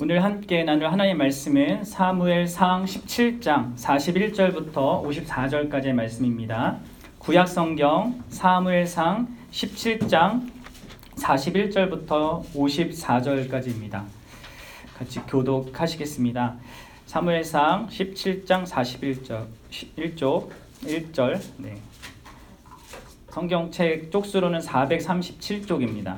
오늘 함께 나눌 하나님의 말씀은 사무엘상 17장 41절부터 54절까지의 말씀입니다. 구약성경 사무엘상 17장 41절부터 54절까지입니다. 같이 교독하시겠습니다. 사무엘상 17장 1절. 성경책 쪽수로는 437쪽입니다.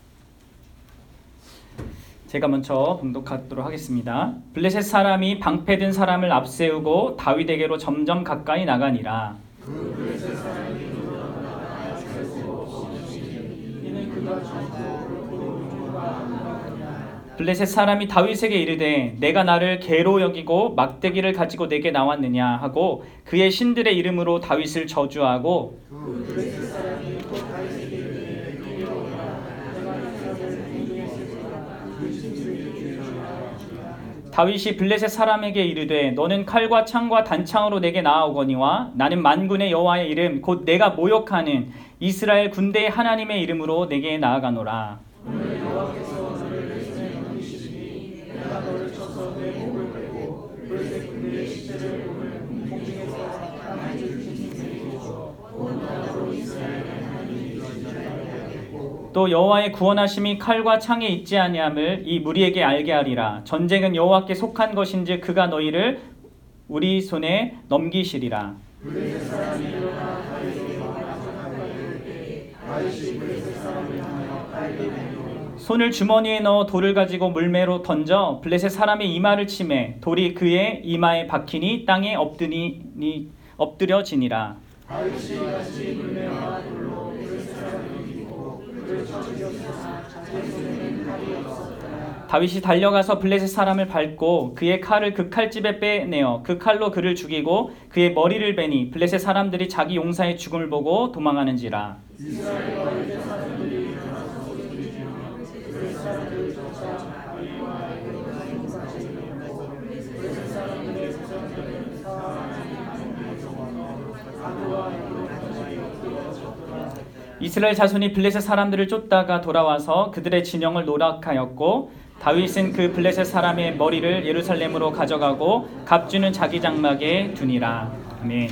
제가 먼저 봉독하도록 하겠습니다. 블레셋 사람이 방패든 사람을 앞세우고 다윗에게로 점점 가까이 나가니라. 블레셋 사람이 다윗에게 이르되 내가 나를 개로 여기고 막대기를 가지고 내게 나왔느냐 하고 그의 신들의 이름으로 다윗을 저주하고 다윗이 블레셋 사람에게 이르되 너는 칼과 창과 단창으로 내게 나아오거니와 나는 만군의 여호와의 이름 곧 내가 모욕하는 이스라엘 군대의 하나님의 이름으로 내게 나아가노라. 또 여호와의 구원하심이 칼과 창에 있지 아니함을 이 무리에게 알게 하리라. 전쟁은 여호와께 속한 것인지 그가 너희를 우리 손에 넘기시리라. 손을 주머니에 넣어 돌을 가지고 물매로 던져 블레셋 사람의 이마를 치매 돌이 그의 이마에 박히니 땅에 엎드려지니라. 다윗이 달려가서 블레셋 사람을 밟고 그의 칼을 그 칼집에 빼내어 그 칼로 그를 죽이고 그의 머리를 베니 블레셋 사람들이 자기 용사의 죽음을 보고 도망하는지라. 이스라엘 자손이 블레셋 사람들을 쫓다가 돌아와서 그들의 진영을 노략하였고 다윗은 그 블레셋 사람의 머리를 예루살렘으로 가져가고 갑주는 자기 장막에 두니라. 아멘.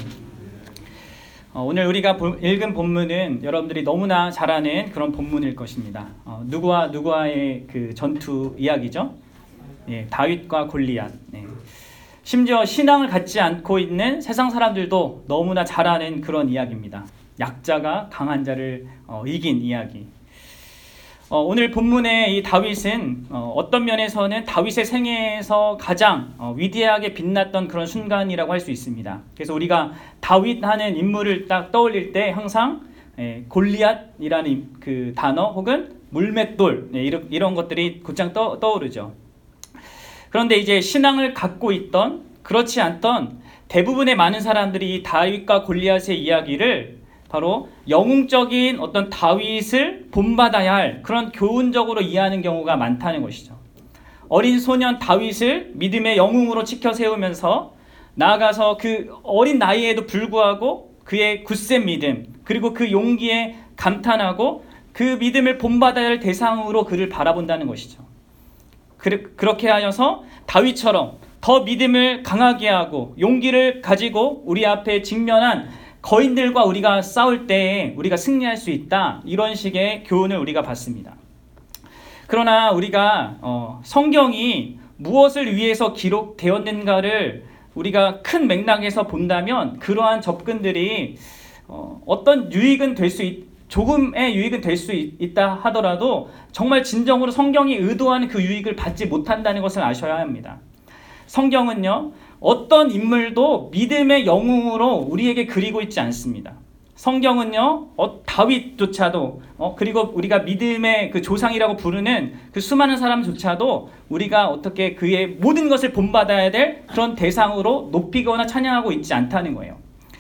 오늘 우리가 읽은 본문은 여러분들이 너무나 잘 아는 그런 본문일 것입니다. 누구와 누구와의 그 전투 이야기죠. 다윗과 골리앗. 심지어 신앙을 갖지 않고 있는 세상 사람들도 너무나 잘 아는 그런 이야기입니다. 약자가 강한 자를 이긴 이야기. 오늘 본문의 이 다윗은 어떤 면에서는 다윗의 생애에서 가장 위대하게 빛났던 그런 순간이라고 할 수 있습니다. 그래서 우리가 다윗 하는 인물을 딱 떠올릴 때 항상 골리앗이라는 그 단어 혹은 물맷돌 이런 것들이 곧장 떠오르죠. 그런데 이제 신앙을 갖고 있던 그렇지 않던 대부분의 많은 사람들이 이 다윗과 골리앗의 이야기를 바로 영웅적인 어떤 다윗을 본받아야 할 그런 교훈적으로 이해하는 경우가 많다는 것이죠. 어린 소년 다윗을 믿음의 영웅으로 치켜 세우면서 나아가서 그 어린 나이에도 불구하고 그의 굳센 믿음 그리고 그 용기에 감탄하고 그 믿음을 본받아야 할 대상으로 그를 바라본다는 것이죠. 그렇게 하여서 다윗처럼 더 믿음을 강하게 하고 용기를 가지고 우리 앞에 직면한 거인들과 우리가 싸울 때 우리가 승리할 수 있다. 이런 식의 교훈을 우리가 받습니다. 그러나 우리가 성경이 무엇을 위해서 기록되었는가를 우리가 큰 맥락에서 본다면 그러한 접근들이 어떤 유익은 될 수 조금의 유익은 될 수 있다 하더라도 정말 진정으로 성경이 의도하는 그 유익을 받지 못한다는 것을 아셔야 합니다. 성경은요, 어떤 인물도 믿음의 영웅으로 우리에게 그리고 있지 않습니다. 성경은요, 다윗조차도 그리고 우리가 믿음의 그 조상이라고 부르는 그 수많은 사람조차도 우리가 어떻게 그의 모든 것을 본받아야 될 그런 대상으로 높이거나 찬양하고 있지 않다는 거예요.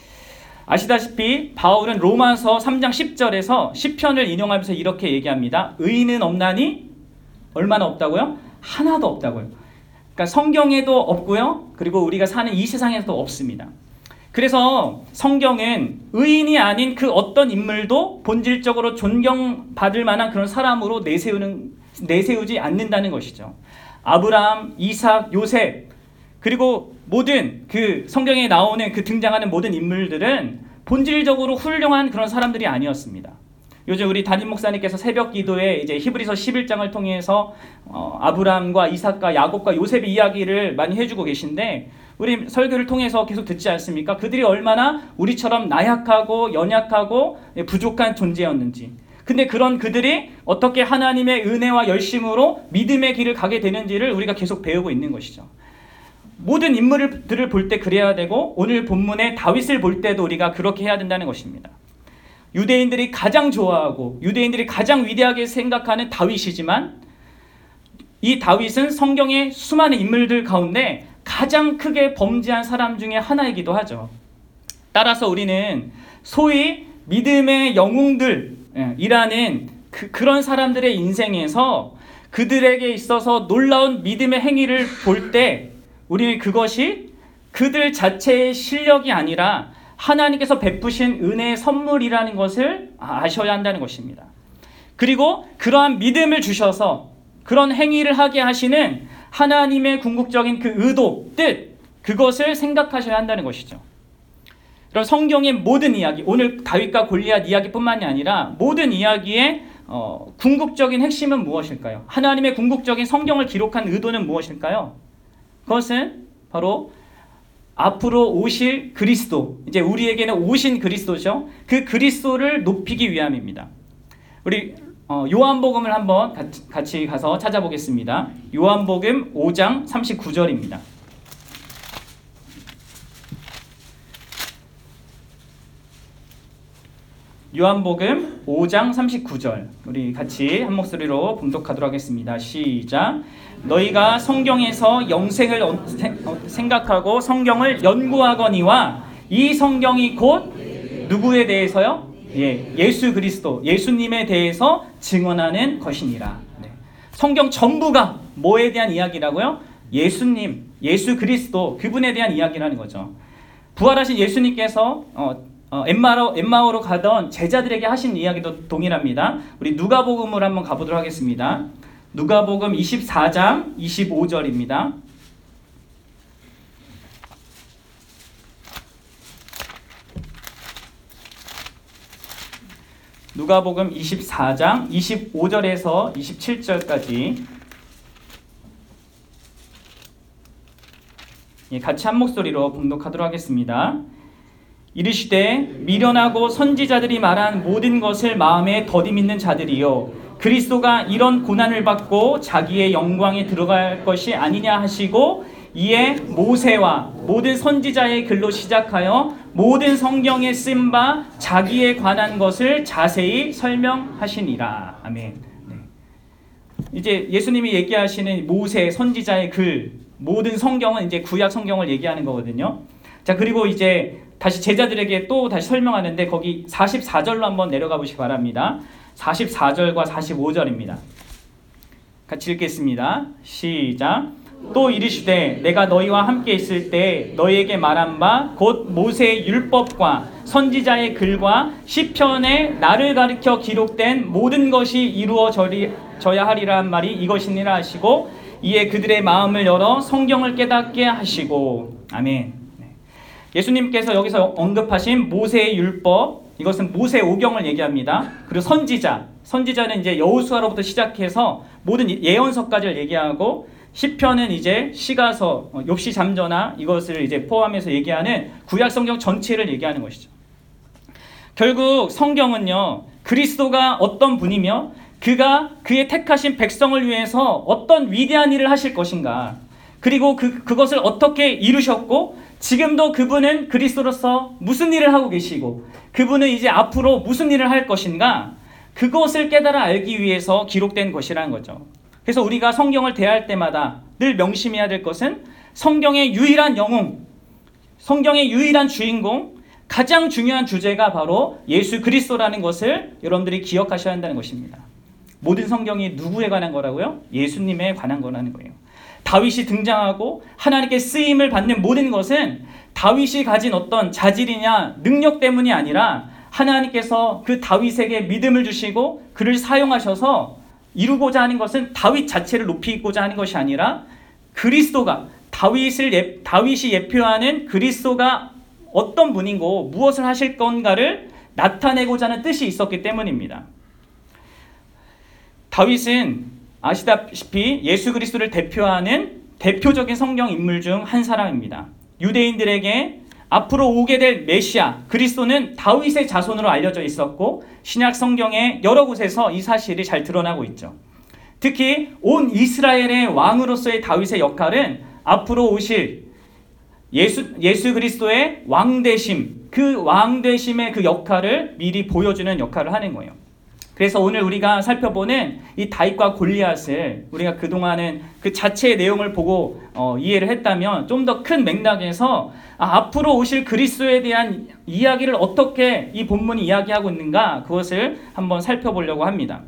아시다시피 바울은 로마서 3장 10절에서 시편을 인용하면서 이렇게 얘기합니다. 의인은 없나니 얼마나 없다고요? 하나도 없다고요. 그러니까 성경에도 없고요. 그리고 우리가 사는 이 세상에도 없습니다. 그래서 성경은 의인이 아닌 그 어떤 인물도 본질적으로 존경받을 만한 그런 사람으로 내세우지 않는다는 것이죠. 아브라함, 이삭, 요셉, 그리고 모든 그 성경에 나오는 그 등장하는 모든 인물들은 본질적으로 훌륭한 그런 사람들이 아니었습니다. 요즘 우리 담임 목사님께서 새벽 기도에 이제 히브리서 11장을 통해서 아브라함과 이삭과 야곱과 요셉의 이야기를 많이 해주고 계신데, 우리 설교를 통해서 계속 듣지 않습니까? 그들이 얼마나 우리처럼 나약하고 연약하고 부족한 존재였는지. 근데 그런 그들이 어떻게 하나님의 은혜와 열심으로 믿음의 길을 가게 되는지를 우리가 계속 배우고 있는 것이죠. 모든 인물들을 볼 때 그래야 되고, 오늘 본문의 다윗을 볼 때도 우리가 그렇게 해야 된다는 것입니다. 유대인들이 가장 좋아하고 유대인들이 가장 위대하게 생각하는 다윗이지만, 이 다윗은 성경의 수많은 인물들 가운데 가장 크게 범죄한 사람 중에 하나이기도 하죠. 따라서 우리는 소위 믿음의 영웅들이라는 그런 사람들의 인생에서 그들에게 있어서 놀라운 믿음의 행위를 볼 때 우리는 그것이 그들 자체의 실력이 아니라 하나님께서 베푸신 은혜의 선물이라는 것을 아셔야 한다는 것입니다. 그리고 그러한 믿음을 주셔서 그런 행위를 하게 하시는 하나님의 궁극적인 그 의도, 뜻, 그것을 생각하셔야 한다는 것이죠. 그럼 성경의 모든 이야기, 오늘 다윗과 골리앗 이야기뿐만이 아니라 모든 이야기의 궁극적인 핵심은 무엇일까요? 하나님의 궁극적인 성경을 기록한 의도는 무엇일까요? 그것은 바로 앞으로 오실 그리스도, 이제 우리에게는 오신 그리스도죠. 그 그리스도를 높이기 위함입니다. 우리 요한복음을 한번 같이 가서 찾아보겠습니다. 요한복음 5장 39절입니다. 요한복음 5장 39절, 우리 같이 한 목소리로 봉독하도록 하겠습니다. 시작. 너희가 성경에서 영생을 생각하고 성경을 연구하거니와 이 성경이 곧 누구에 대해서요? 예수 그리스도, 예수님에 대해서 증언하는 것이니라. 성경 전부가 뭐에 대한 이야기라고요? 예수님, 예수 그리스도, 그분에 대한 이야기라는 거죠. 부활하신 예수님께서 엠마오로 가던 제자들에게 하신 이야기도 동일합니다. 우리 누가복음을 한번 가보도록 하겠습니다. 누가복음 24장 25절입니다. 누가복음 24장 25절에서 27절까지 같이 한 목소리로 봉독하도록 하겠습니다. 이르시되 미련하고 선지자들이 말한 모든 것을 마음에 더디 믿는 자들이요, 그리스도가 이런 고난을 받고 자기의 영광에 들어갈 것이 아니냐 하시고, 이에 모세와 모든 선지자의 글로 시작하여 모든 성경에 쓴 바 자기에 관한 것을 자세히 설명하시니라. 아멘. 이제 예수님이 얘기하시는 모세 선지자의 글, 모든 성경은 이제 구약 성경을 얘기하는 거거든요. 자, 그리고 이제 다시 제자들에게 또 다시 설명하는데, 거기 44절로 한번 내려가 보시기 바랍니다. 44절과 45절입니다. 같이 읽겠습니다. 시작. 또 이르시되 내가 너희와 함께 있을 때 너희에게 말한 바 곧 모세의 율법과 선지자의 글과 시편에 나를 가리켜 기록된 모든 것이 이루어져야 하리라는 말이 이것이니라 하시고, 이에 그들의 마음을 열어 성경을 깨닫게 하시고. 아멘. 예수님께서 여기서 언급하신 모세의 율법, 이것은 모세 오경을 얘기합니다. 그리고 선지자는 이제 여호수아로부터 시작해서 모든 예언서까지를 얘기하고, 시편은 이제 시가서, 욥시 잠저나 이것을 이제 포함해서 얘기하는 구약 성경 전체를 얘기하는 것이죠. 결국 성경은요, 그리스도가 어떤 분이며 그가 그의 택하신 백성을 위해서 어떤 위대한 일을 하실 것인가, 그리고 그것을 어떻게 이루셨고, 지금도 그분은 그리스도로서 무슨 일을 하고 계시고, 그분은 이제 앞으로 무슨 일을 할 것인가, 그것을 깨달아 알기 위해서 기록된 것이라는 거죠. 그래서 우리가 성경을 대할 때마다 늘 명심해야 될 것은 성경의 유일한 영웅, 성경의 유일한 주인공, 가장 중요한 주제가 바로 예수 그리스도라는 것을 여러분들이 기억하셔야 한다는 것입니다. 모든 성경이 누구에 관한 거라고요? 예수님에 관한 거라는 거예요. 다윗이 등장하고 하나님께 쓰임을 받는 모든 것은 다윗이 가진 어떤 자질이냐 능력 때문이 아니라 하나님께서 그 다윗에게 믿음을 주시고 그를 사용하셔서 이루고자 하는 것은 다윗 자체를 높이고자 하는 것이 아니라 그리스도가 다윗이 예표하는 그리스도가 어떤 분이고 무엇을 하실 건가를 나타내고자 하는 뜻이 있었기 때문입니다. 다윗은 아시다시피 예수 그리스도를 대표하는 대표적인 성경 인물 중 한 사람입니다. 유대인들에게 앞으로 오게 될 메시아 그리스도는 다윗의 자손으로 알려져 있었고 신약 성경의 여러 곳에서 이 사실이 잘 드러나고 있죠. 특히 온 이스라엘의 왕으로서의 다윗의 역할은 앞으로 오실 예수 그리스도의 왕되심, 그 왕되심의 그 역할을 미리 보여주는 역할을 하는 거예요. 그래서 오늘 우리가 살펴보는 이 다윗과 골리앗을 우리가 그동안은 그 자체의 내용을 보고 이해를 했다면 좀 더 큰 맥락에서 앞으로 오실 그리스도에 대한 이야기를 어떻게 이 본문이 이야기하고 있는가 그것을 한번 살펴보려고 합니다.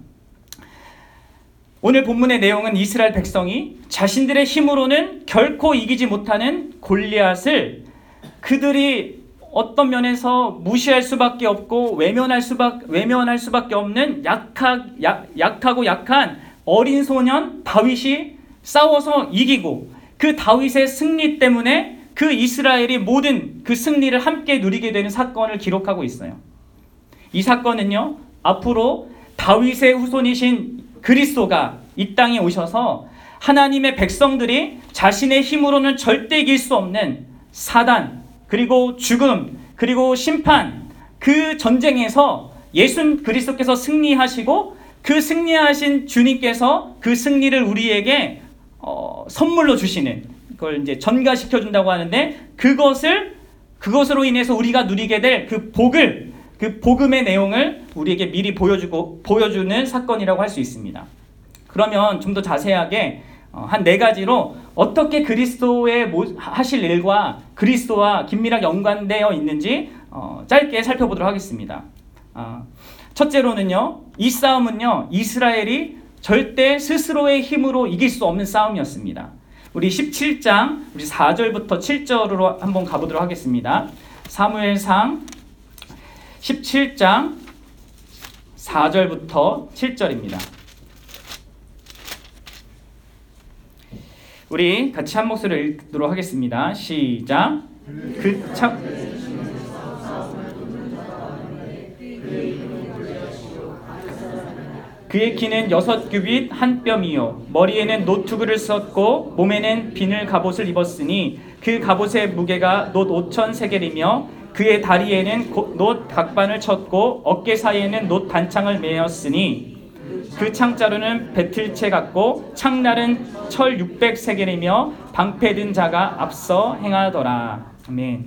오늘 본문의 내용은 이스라엘 백성이 자신들의 힘으로는 결코 이기지 못하는 골리앗을 그들이 어떤 면에서 무시할 수밖에 없고 외면할 수밖에 없는 약하고 약한 어린 소년 다윗이 싸워서 이기고 그 다윗의 승리 때문에 그 이스라엘이 모든 그 승리를 함께 누리게 되는 사건을 기록하고 있어요. 이 사건은요, 앞으로 다윗의 후손이신 그리스도가 이 땅에 오셔서 하나님의 백성들이 자신의 힘으로는 절대 이길 수 없는 사단, 그리고 죽음, 그리고 심판, 그 전쟁에서 예수 그리스도께서 승리하시고 그 승리하신 주님께서 그 승리를 우리에게 선물로 주시는, 그걸 이제 전가시켜 준다고 하는데, 그것으로 인해서 우리가 누리게 될 그 복음의 내용을 우리에게 미리 보여주는 사건이라고 할 수 있습니다. 그러면 좀 더 자세하게 한 4가지로 어떻게 그리스도의 하실 일과 그리스도와 긴밀하게 연관되어 있는지 짧게 살펴보도록 하겠습니다. 첫째로는요, 이 싸움은요, 이스라엘이 절대 스스로의 힘으로 이길 수 없는 싸움이었습니다. 우리 17장 우리 4절부터 7절로 한번 가보도록 하겠습니다. 사무엘상 17장 4절부터 7절입니다. 우리 같이 한 목소리로 읽도록 하겠습니다. 시작. 그의 키는 6규빗 1뼘이요 머리에는 노투구를 썼고 몸에는 비늘 갑옷을 입었으니 그 갑옷의 무게가 놋 5,000세겔이며 그의 다리에는 놋 각반을 쳤고 어깨 사이에는 놋 단창을 메었으니 그 창자루는 배틀채 같고 창날은 철 600세겔이며 방패 든 자가 앞서 행하더라. 아멘.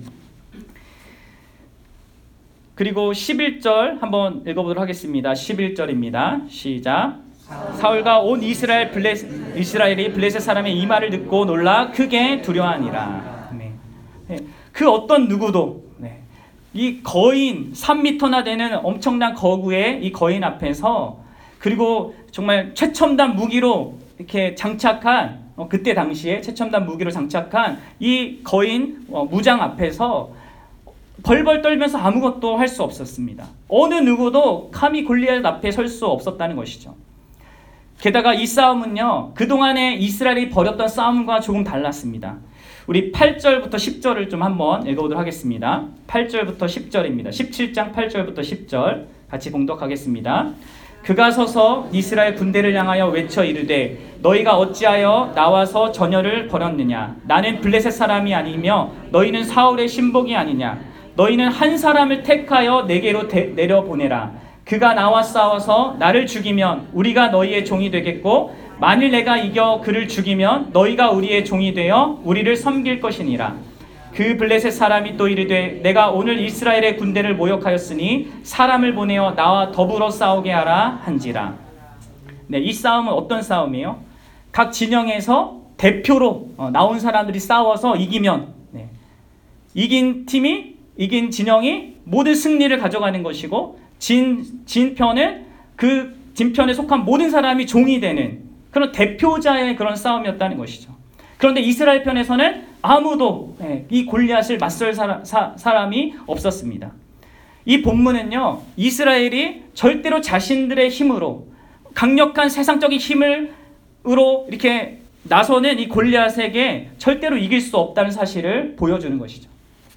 그리고 11절 한번 읽어보도록 하겠습니다. 11절입니다. 시작. 사울과 온 이스라엘이 블레셋 사람의 이 말을 듣고 놀라 크게 두려워하니라. 아멘. 그 어떤 누구도 이 거인 3m나 되는 엄청난 거구의 이 거인 앞에서, 그리고 정말 최첨단 무기로 이렇게 장착한 그때 당시에 최첨단 무기로 장착한 이 거인 무장 앞에서 벌벌 떨면서 아무것도 할 수 없었습니다. 어느 누구도 감히 골리앗 앞에 설 수 없었다는 것이죠. 게다가 이 싸움은요, 그동안에 이스라엘이 벌였던 싸움과 조금 달랐습니다. 우리 8절부터 10절을 좀 한번 읽어보도록 하겠습니다. 8절부터 10절입니다. 17장 8절부터 10절 같이 봉독하겠습니다. 그가 서서 이스라엘 군대를 향하여 외쳐 이르되 너희가 어찌하여 나와서 전열을 벌였느냐. 나는 블레셋 사람이 아니며 너희는 사울의 신복이 아니냐. 너희는 한 사람을 택하여 내게로 내려보내라. 그가 나와 싸워서 나를 죽이면 우리가 너희의 종이 되겠고 만일 내가 이겨 그를 죽이면 너희가 우리의 종이 되어 우리를 섬길 것이니라. 그 블레셋 사람이 또 이르되 내가 오늘 이스라엘의 군대를 모욕하였으니 사람을 보내어 나와 더불어 싸우게 하라 한지라. 이 싸움은 어떤 싸움이에요? 각 진영에서 대표로 나온 사람들이 싸워서 이기면 이긴 진영이 모든 승리를 가져가는 것이고 진 편은 그 진편에 속한 모든 사람이 종이 되는 그런 대표자의 그런 싸움이었다는 것이죠. 그런데 이스라엘 편에서는 아무도 이 골리앗을 맞설 사람이 없었습니다. 이 본문은요, 이스라엘이 절대로 자신들의 힘으로 강력한 세상적인 힘으로 이렇게 나서는 이 골리앗에게 절대로 이길 수 없다는 사실을 보여주는 것이죠.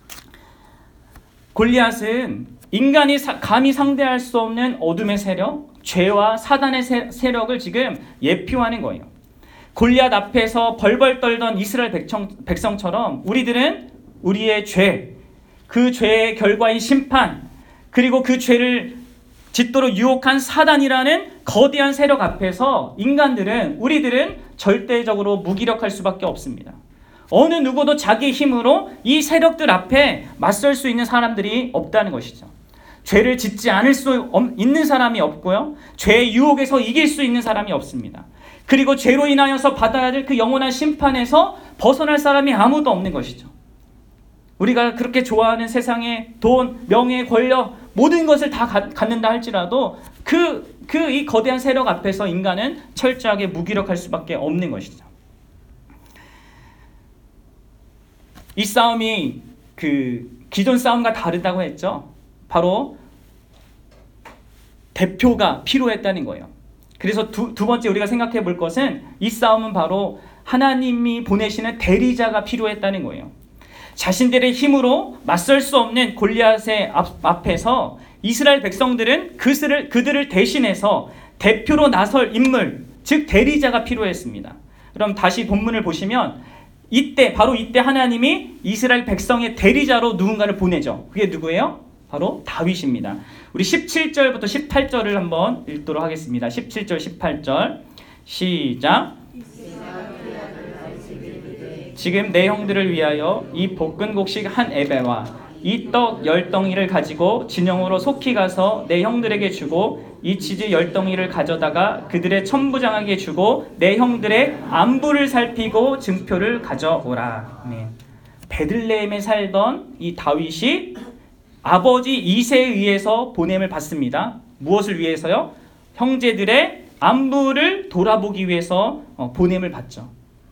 골리앗은 인간이 감히 상대할 수 없는 어둠의 세력, 죄와 사단의 세력을 지금 예표하는 거예요. 골리앗 앞에서 벌벌 떨던 이스라엘 백성처럼 우리들은 우리의 죄, 그 죄의 결과인 심판, 그리고 그 죄를 짓도록 유혹한 사단이라는 거대한 세력 앞에서 우리들은 절대적으로 무기력할 수밖에 없습니다. 어느 누구도 자기 힘으로 이 세력들 앞에 맞설 수 있는 사람들이 없다는 것이죠. 죄를 짓지 않을 수 있는 사람이 없고요. 죄의 유혹에서 이길 수 있는 사람이 없습니다. 그리고 죄로 인하여서 받아야 될 그 영원한 심판에서 벗어날 사람이 아무도 없는 것이죠. 우리가 그렇게 좋아하는 세상의 돈, 명예, 권력 모든 것을 다 갖는다 할지라도 이 거대한 세력 앞에서 인간은 철저하게 무기력할 수밖에 없는 것이죠. 이 싸움이 기존 싸움과 다르다고 했죠. 바로 대표가 필요했다는 거예요. 그래서 두 번째 우리가 생각해 볼 것은 이 싸움은 바로 하나님이 보내시는 대리자가 필요했다는 거예요. 자신들의 힘으로 맞설 수 없는 골리앗의 앞에서 이스라엘 백성들은 그들을 대신해서 대표로 나설 인물, 즉 대리자가 필요했습니다. 그럼 다시 본문을 보시면 바로 이때 하나님이 이스라엘 백성의 대리자로 누군가를 보내죠. 그게 누구예요? 바로 다윗입니다. 우리 17절부터 18절을 한번 읽도록 하겠습니다. 17절, 18절 시작. 지금 내 형들을 위하여 이 볶은 곡식 한 에베와 이 떡 10덩이를 가지고 진영으로 속히 가서 내 형들에게 주고 이 치즈 10덩이를 가져다가 그들의 천부장에게 주고 내 형들의 안부를 살피고 증표를 가져오라. 네. 베들레헴에 살던 이 다윗이 아버지 이새에 의해서 보냄을 받습니다. 무엇을 위해서요? 형제들의 안부를 돌아보기 위해서 보냄을 받죠.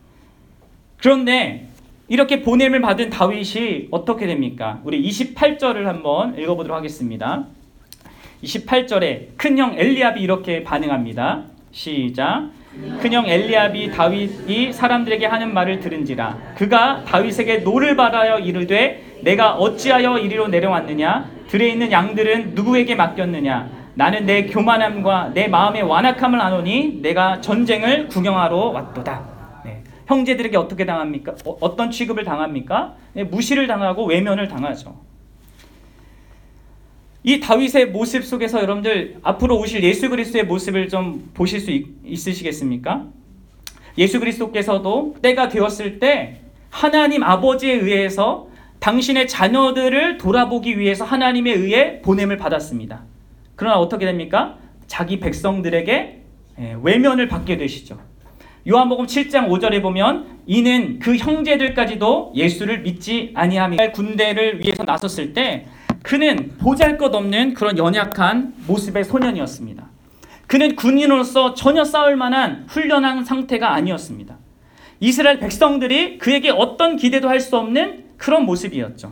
그런데 이렇게 보냄을 받은 다윗이 어떻게 됩니까? 우리 28절을 한번 읽어보도록 하겠습니다. 28절에 큰형 엘리압이 이렇게 반응합니다. 시작. 큰형 엘리압이 다윗이 사람들에게 하는 말을 들은지라 그가 다윗에게 노를 바라여 이르되 내가 어찌하여 이리로 내려왔느냐? 들에 있는 양들은 누구에게 맡겼느냐? 나는 내 교만함과 내 마음의 완악함을 아노니 내가 전쟁을 구경하러 왔도다. 형제들에게 어떻게 당합니까? 어떤 취급을 당합니까? 무시를 당하고 외면을 당하죠. 이 다윗의 모습 속에서 여러분들 앞으로 오실 예수 그리스도의 모습을 좀 보실 수 있으시겠습니까? 예수 그리스도께서도 때가 되었을 때 하나님 아버지에 의해서 당신의 자녀들을 돌아보기 위해서 하나님에 의해 보냄을 받았습니다. 그러나 어떻게 됩니까? 자기 백성들에게 외면을 받게 되시죠. 요한복음 7장 5절에 보면 이는 그 형제들까지도 예수를 믿지 아니하며 군대를 위해서 나섰을 때 그는 보잘것없는 그런 연약한 모습의 소년이었습니다. 그는 군인으로서 전혀 싸울 만한 훈련한 상태가 아니었습니다. 이스라엘 백성들이 그에게 어떤 기대도 할 수 없는 그런 모습이었죠.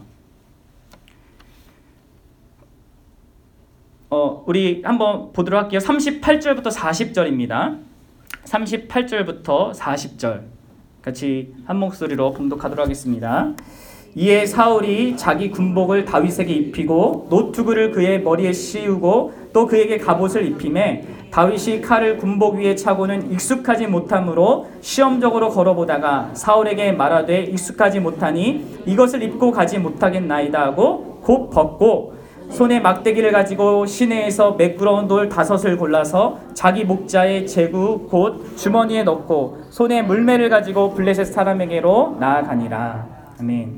우리 한번 보도록 할게요. 38절부터 40절입니다. 38절부터 40절 같이 한 목소리로 봉독하도록 하겠습니다. 이에 사울이 자기 군복을 다윗에게 입히고 노투구를 그의 머리에 씌우고 또 그에게 갑옷을 입히매 다윗이 칼을 군복 위에 차고는 익숙하지 못함으로 시험적으로 걸어보다가 사울에게 말하되 익숙하지 못하니 이것을 입고 가지 못하겠나이다 하고 곧 벗고 손에 막대기를 가지고 시내에서 매끄러운 돌 5을 골라서 자기 목자의 제구 곧 주머니에 넣고 손에 물매를 가지고 블레셋 사람에게로 나아가니라. 아멘.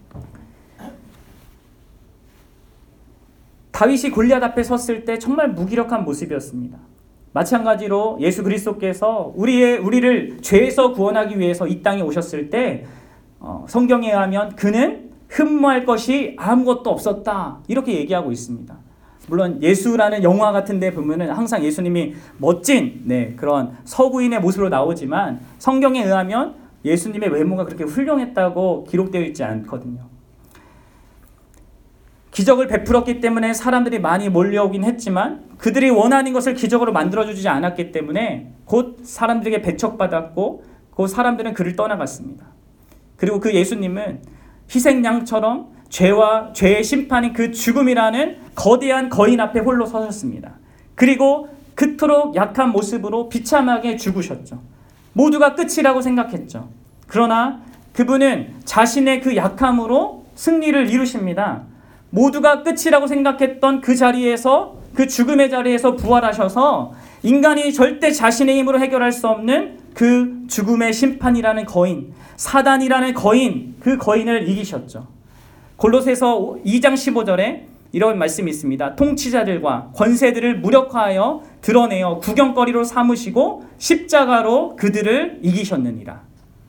다윗이 골리앗 앞에 섰을 때 정말 무기력한 모습이었습니다. 마찬가지로 예수 그리스도께서 우리를 죄에서 구원하기 위해서 이 땅에 오셨을 때 성경에 의하면 그는 흠모할 것이 아무것도 없었다 이렇게 얘기하고 있습니다. 물론 예수라는 영화 같은 데 보면은 항상 예수님이 멋진 그런 서구인의 모습으로 나오지만 성경에 의하면 예수님의 외모가 그렇게 훌륭했다고 기록되어 있지 않거든요. 기적을 베풀었기 때문에 사람들이 많이 몰려오긴 했지만 그들이 원하는 것을 기적으로 만들어주지 않았기 때문에 곧 사람들에게 배척받았고 곧 사람들은 그를 떠나갔습니다. 그리고 그 예수님은 희생양처럼 죄의 심판인 그 죽음이라는 거대한 거인 앞에 홀로 서셨습니다. 그리고 그토록 약한 모습으로 비참하게 죽으셨죠. 모두가 끝이라고 생각했죠. 그러나 그분은 자신의 그 약함으로 승리를 이루십니다. 모두가 끝이라고 생각했던 그 자리에서, 그 죽음의 자리에서 부활하셔서 인간이 절대 자신의 힘으로 해결할 수 없는 그 죽음의 심판이라는 거인, 사단이라는 거인, 그 거인을 이기셨죠. 골로새서 2장 15절에 이런 말씀이 있습니다. 통치자들과 권세들을 무력화하여 드러내어 구경거리로 삼으시고 십자가로 그들을 이기셨느니라.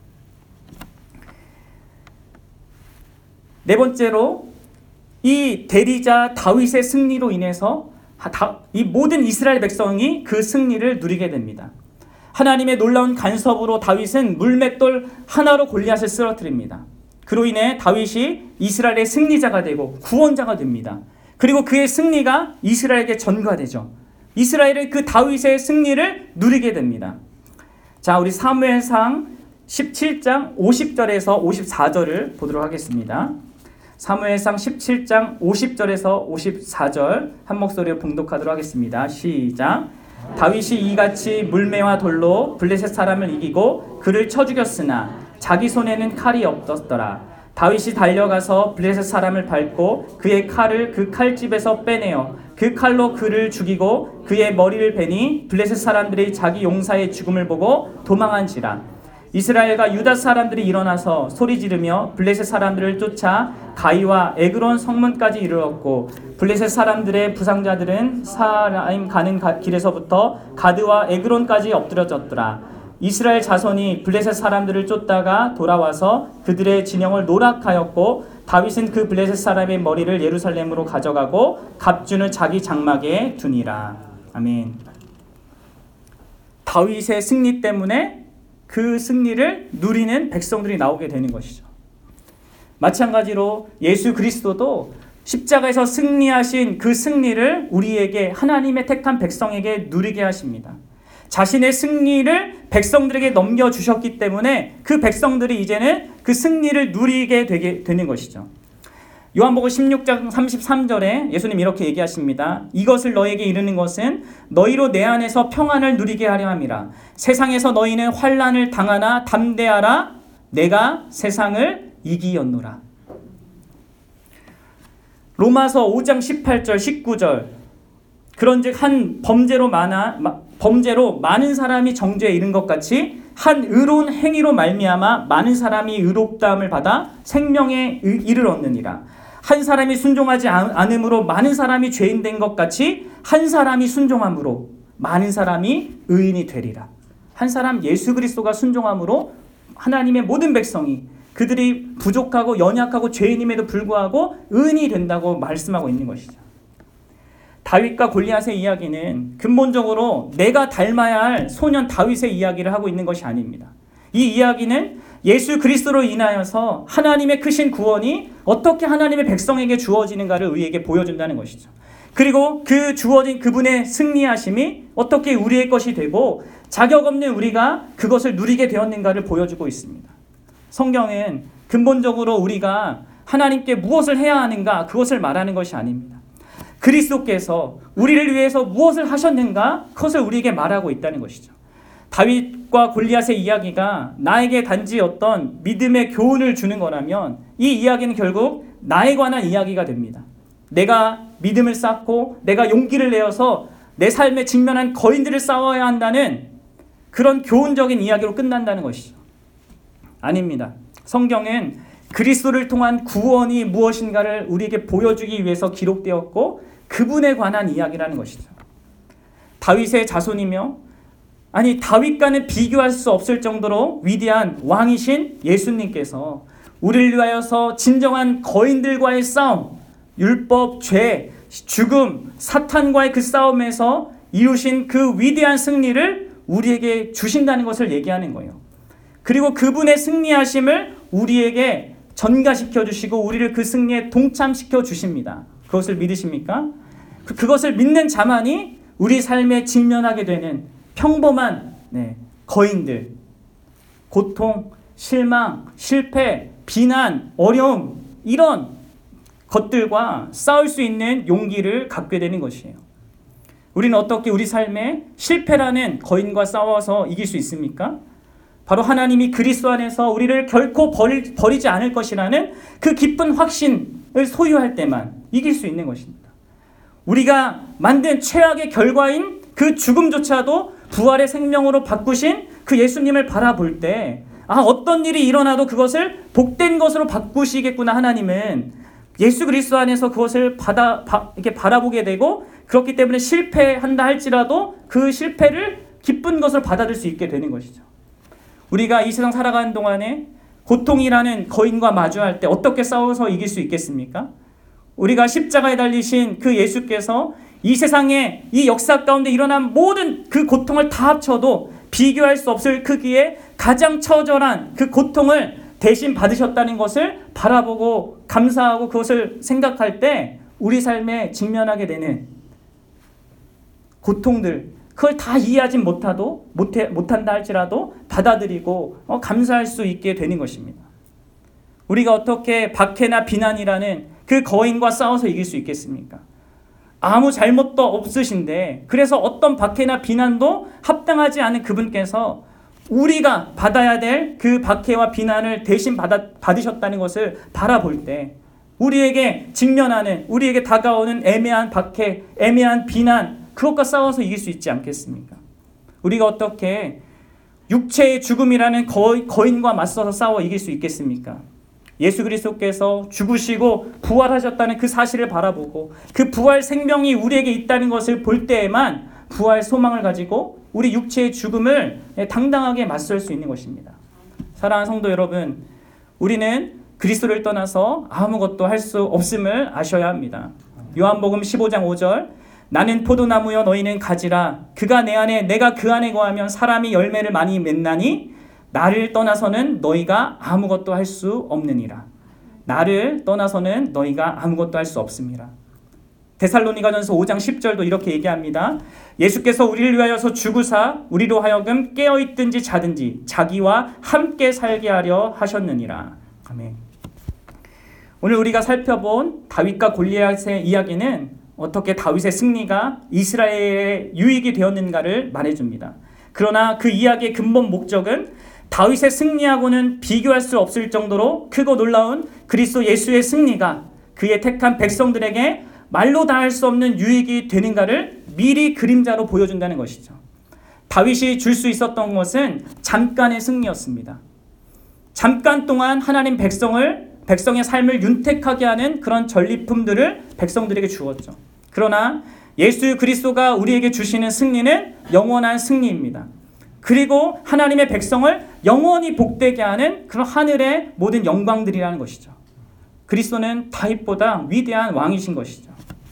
네 번째로 이 대리자 다윗의 승리로 인해서 이 모든 이스라엘 백성이 그 승리를 누리게 됩니다. 하나님의 놀라운 간섭으로 다윗은 물맷돌 하나로 골리앗을 쓰러뜨립니다. 그로 인해 다윗이 이스라엘의 승리자가 되고 구원자가 됩니다. 그리고 그의 승리가 이스라엘에게 전가되죠. 이스라엘은 그 다윗의 승리를 누리게 됩니다. 자, 우리 사무엘상 17장 50절에서 54절을 보도록 하겠습니다. 사무엘상 17장 50절에서 54절 한 목소리로 봉독하도록 하겠습니다. 시작. 다윗이 이같이 물매와 돌로 블레셋 사람을 이기고 그를 쳐 죽였으나 자기 손에는 칼이 없었더라. 다윗이 달려가서 블레셋 사람을 밟고 그의 칼을 그 칼집에서 빼내어 그 칼로 그를 죽이고 그의 머리를 베니 블레셋 사람들이 자기 용사의 죽음을 보고 도망한지라. 이스라엘과 유다 사람들이 일어나서 소리 지르며 블레셋 사람들을 쫓아 가이와 에그론 성문까지 이르렀고 블레셋 사람들의 부상자들은 사라임 가는 길에서부터 가드와 에그론까지 엎드려졌더라. 이스라엘 자손이 블레셋 사람들을 쫓다가 돌아와서 그들의 진영을 노락하였고 다윗은 그 블레셋 사람의 머리를 예루살렘으로 가져가고 갑주는 자기 장막에 두니라. 아멘. 다윗의 승리 때문에 그 승리를 누리는 백성들이 나오게 되는 것이죠. 마찬가지로 예수 그리스도도 십자가에서 승리하신 그 승리를 우리에게, 하나님의 택한 백성에게 누리게 하십니다. 자신의 승리를 백성들에게 넘겨주셨기 때문에 그 백성들이 이제는 그 승리를 누리게 되는 것이죠. 요한복음 16장 33절에 예수님 이렇게 얘기하십니다. 이것을 너에게 이르는 것은 너희로 내 안에서 평안을 누리게 하려 함이라. 세상에서 너희는 환난을 당하나 담대하라. 내가 세상을 이기었노라. 로마서 5장 18절 19절 그런즉 한 범죄로 많은 사람이 정죄에 이른 것 같이 한 의로운 행위로 말미암아 많은 사람이 의롭다함을 받아 생명에 이르렀느니라. 한 사람이 순종하지 않음으로 많은 사람이 죄인 된 것 같이 한 사람이 순종함으로 많은 사람이 의인이 되리라. 한 사람 예수 그리스도가 순종함으로 하나님의 모든 백성이 그들이 부족하고 연약하고 죄인임에도 불구하고 의인이 된다고 말씀하고 있는 것이죠. 다윗과 골리앗의 이야기는 근본적으로 내가 닮아야 할 소년 다윗의 이야기를 하고 있는 것이 아닙니다. 이 이야기는 예수 그리스도로 인하여서 하나님의 크신 구원이 어떻게 하나님의 백성에게 주어지는가를 우리에게 보여준다는 것이죠. 그리고 그 주어진 그분의 승리하심이 어떻게 우리의 것이 되고 자격 없는 우리가 그것을 누리게 되었는가를 보여주고 있습니다. 성경은 근본적으로 우리가 하나님께 무엇을 해야 하는가 그것을 말하는 것이 아닙니다. 그리스도께서 우리를 위해서 무엇을 하셨는가 그것을 우리에게 말하고 있다는 것이죠. 다윗과 골리앗의 이야기가 나에게 단지 어떤 믿음의 교훈을 주는 거라면 이 이야기는 결국 나에 관한 이야기가 됩니다. 내가 믿음을 쌓고 내가 용기를 내어서 내 삶에 직면한 거인들을 싸워야 한다는 그런 교훈적인 이야기로 끝난다는 것이죠. 아닙니다. 성경은 그리스도를 통한 구원이 무엇인가를 우리에게 보여주기 위해서 기록되었고 그분에 관한 이야기라는 것이죠. 다윗의 자손이며 다윗과는 비교할 수 없을 정도로 위대한 왕이신 예수님께서 우리를 위하여서 진정한 거인들과의 싸움, 율법, 죄, 죽음, 사탄과의 그 싸움에서 이루신 그 위대한 승리를 우리에게 주신다는 것을 얘기하는 거예요. 그리고 그분의 승리하심을 우리에게 전가시켜 주시고 우리를 그 승리에 동참시켜 주십니다. 그것을 믿으십니까? 그것을 믿는 자만이 우리 삶에 직면하게 되는 평범한 거인들, 고통, 실망, 실패, 비난, 어려움 이런 것들과 싸울 수 있는 용기를 갖게 되는 것이에요. 우리는 어떻게 우리 삶에 실패라는 거인과 싸워서 이길 수 있습니까? 바로 하나님이 그리스도 안에서 우리를 결코 버리지 않을 것이라는 그 깊은 확신을 소유할 때만 이길 수 있는 것입니다. 우리가 만든 최악의 결과인 그 죽음조차도 부활의 생명으로 바꾸신 그 예수님을 바라볼 때 어떤 일이 일어나도 그것을 복된 것으로 바꾸시겠구나. 하나님은 예수 그리스도 안에서 그것을 이렇게 바라보게 되고, 그렇기 때문에 실패한다 할지라도 그 실패를 기쁜 것으로 받아들일 수 있게 되는 것이죠. 우리가 이 세상 살아가는 동안에 고통이라는 거인과 마주할 때 어떻게 싸워서 이길 수 있겠습니까? 우리가 십자가에 달리신 그 예수께서 이 세상에 이 역사 가운데 일어난 모든 그 고통을 다 합쳐도 비교할 수 없을 크기의 가장 처절한 그 고통을 대신 받으셨다는 것을 바라보고 감사하고 그것을 생각할 때 우리 삶에 직면하게 되는 고통들, 그걸 다 이해하지 못한다 할지라도 받아들이고 감사할 수 있게 되는 것입니다. 우리가 어떻게 박해나 비난이라는 그 거인과 싸워서 이길 수 있겠습니까? 아무 잘못도 없으신데, 그래서 어떤 박해나 비난도 합당하지 않은 그분께서 우리가 받아야 될 그 박해와 비난을 대신 받으셨다는 것을 바라볼 때 우리에게 직면하는, 우리에게 다가오는 애매한 박해, 애매한 비난, 그것과 싸워서 이길 수 있지 않겠습니까? 우리가 어떻게 육체의 죽음이라는 거인과 맞서서 싸워 이길 수 있겠습니까? 예수 그리스도께서 죽으시고 부활하셨다는 그 사실을 바라보고 그 부활 생명이 우리에게 있다는 것을 볼 때에만 부활 소망을 가지고 우리 육체의 죽음을 당당하게 맞설 수 있는 것입니다. 사랑하는 성도 여러분, 우리는 그리스도를 떠나서 아무것도 할 수 없음을 아셔야 합니다. 요한복음 15장 5절, 나는 포도나무여 너희는 가지라. 그가 내 안에 내가 그 안에 거하면 사람이 열매를 많이 맺나니 나를 떠나서는 너희가 아무것도 할 수 없느니라. 나를 떠나서는 너희가 아무것도 할 수 없습니다. 데살로니가전서 5장 10절도 이렇게 얘기합니다. 예수께서 우리를 위하여서 죽으사 우리로 하여금 깨어있든지 자든지 자기와 함께 살게 하려 하셨느니라. 아멘. 오늘 우리가 살펴본 다윗과 골리앗의 이야기는 어떻게 다윗의 승리가 이스라엘의 유익이 되었는가를 말해줍니다. 그러나 그 이야기의 근본 목적은 다윗의 승리하고는 비교할 수 없을 정도로 크고 놀라운 그리스도 예수의 승리가 그의 택한 백성들에게 말로 다 할 수 없는 유익이 되는가를 미리 그림자로 보여준다는 것이죠. 다윗이 줄 수 있었던 것은 잠깐의 승리였습니다. 잠깐 동안 하나님 백성의 삶을 윤택하게 하는 그런 전리품들을 백성들에게 주었죠. 그러나 예수 그리스도가 우리에게 주시는 승리는 영원한 승리입니다. 그리고 하나님의 백성을 영원히 복되게 하는 그런 하늘의 모든 영광들이라는 것이죠. 그리스도는 다윗보다 위대한 왕이신 것이죠.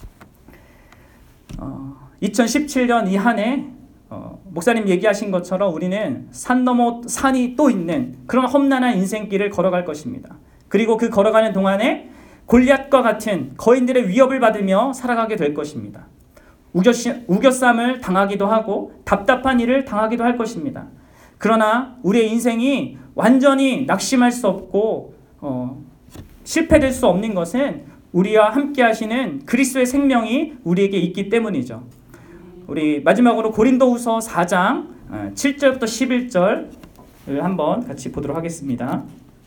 2017년 이 한 해 목사님 얘기하신 것처럼 우리는 산 넘어 산이 또 있는 그런 험난한 인생길을 걸어갈 것입니다. 그리고 그 걸어가는 동안에 골리앗과 같은 거인들의 위협을 받으며 살아가게 될 것입니다. 우겨쌈을 당하기도 하고 답답한 일을 당하기도 할 것입니다. 그러나 우리의 인생이 완전히 낙심할 수 없고 실패될 수 없는 것은 우리와 함께 하시는 그리스도의 생명이 우리에게 있기 때문이죠. 우리 마지막으로 고린도후서 4장 7절부터 11절을 한번 같이 보도록 하겠습니다.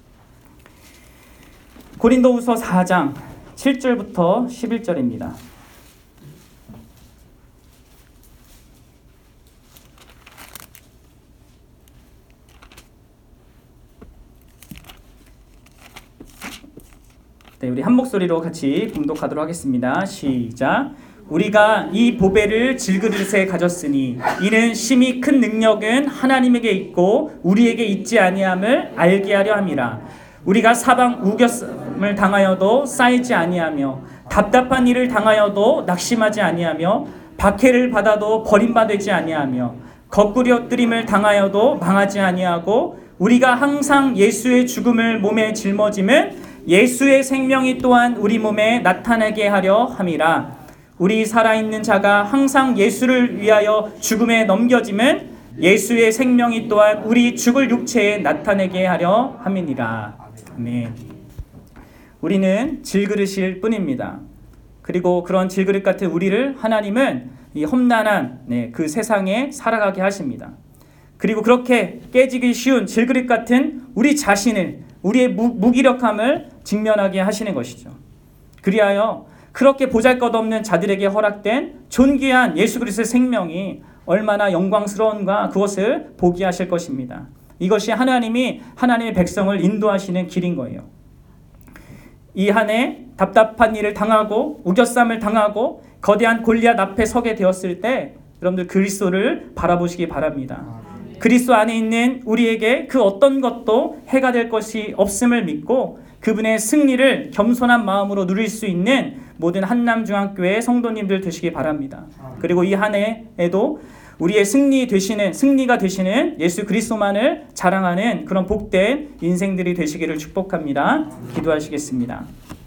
고린도후서 4장 7절부터 11절입니다. 네, 우리 한 목소리로 같이 봉독하도록 하겠습니다. 시작. 우리가 이 보배를 질그릇에 가졌으니 이는 심히 큰 능력은 하나님에게 있고 우리에게 있지 아니함을 알게 하려 함이라. 우리가 사방 우겨쌈을 당하여도 쌓이지 아니하며 답답한 일을 당하여도 낙심하지 아니하며 박해를 받아도 버림받지 아니하며 거꾸려뜨림을 당하여도 망하지 아니하고 우리가 항상 예수의 죽음을 몸에 짊어짐은 예수의 생명이 또한 우리 몸에 나타나게 하려 함이라. 우리 살아있는 자가 항상 예수를 위하여 죽음에 넘겨짐은 예수의 생명이 또한 우리 죽을 육체에 나타내게 하려 함이니라. 아멘. 우리는 질그릇일 뿐입니다. 그리고 그런 질그릇 같은 우리를 하나님은 이 험난한 그 세상에 살아가게 하십니다. 그리고 그렇게 깨지기 쉬운 질그릇 같은 우리 자신을, 우리의 무기력함을 직면하게 하시는 것이죠. 그리하여 그렇게 보잘것없는 자들에게 허락된 존귀한 예수 그리스도의 생명이 얼마나 영광스러운가, 그것을 보게 하실 것입니다. 이것이 하나님이 하나님의 백성을 인도하시는 길인 거예요. 이 한 해 답답한 일을 당하고 우겨쌈을 당하고 거대한 골리앗 앞에 서게 되었을 때 여러분들 그리스도를 바라보시기 바랍니다. 그리스도 안에 있는 우리에게 그 어떤 것도 해가 될 것이 없음을 믿고 그분의 승리를 겸손한 마음으로 누릴 수 있는 모든 한남중앙교회 성도님들 되시기 바랍니다. 그리고 이 한 해에도 우리의 승리가 되시는 예수 그리스도만을 자랑하는 그런 복된 인생들이 되시기를 축복합니다. 기도하시겠습니다.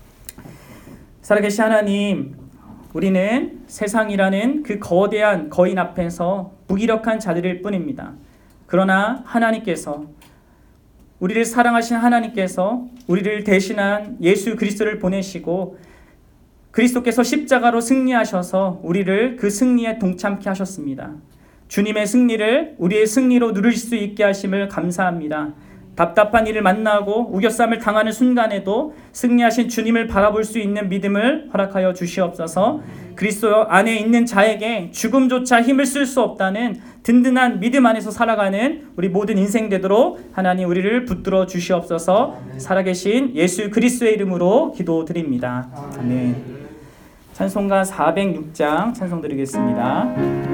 살아계신 하나님, 우리는 세상이라는 그 거대한 거인 앞에서 무기력한 자들일 뿐입니다. 그러나 하나님께서, 우리를 사랑하신 하나님께서 우리를 대신한 예수 그리스도를 보내시고 그리스도께서 십자가로 승리하셔서 우리를 그 승리에 동참케 하셨습니다. 주님의 승리를 우리의 승리로 누릴 수 있게 하심을 감사합니다. 답답한 일을 만나고 우겨쌈을 당하는 순간에도 승리하신 주님을 바라볼 수 있는 믿음을 허락하여 주시옵소서. 그리스도 안에 있는 자에게 죽음조차 힘을 쓸 수 없다는 든든한 믿음 안에서 살아가는 우리 모든 인생 되도록 하나님 우리를 붙들어 주시옵소서. 살아계신 예수 그리스도의 이름으로 기도드립니다. 아멘. 찬송가 406장 찬송 드리겠습니다.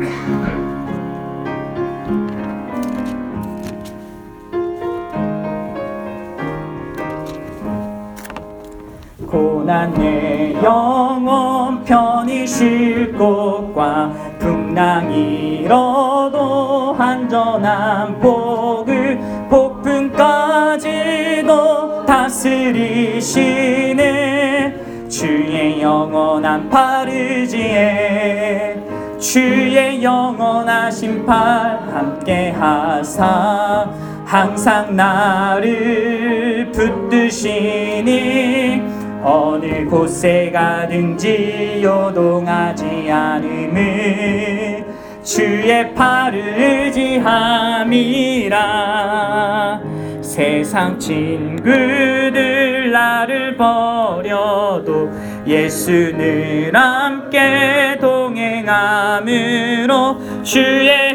고난 내 영혼 편히 쉴 곳과 풍랑 잃어도 안전한 복을 폭풍까지도 다스리시네 주의 영원한 팔 의지에 주의 영원하신 팔 함께 하사 항상 나를 붙드시니 어느 곳에 가든지 요동하지 않음을 주의 팔을 의지함이라. 세상 친구들 나를 버려도 예수는 함께 동행함으로 주의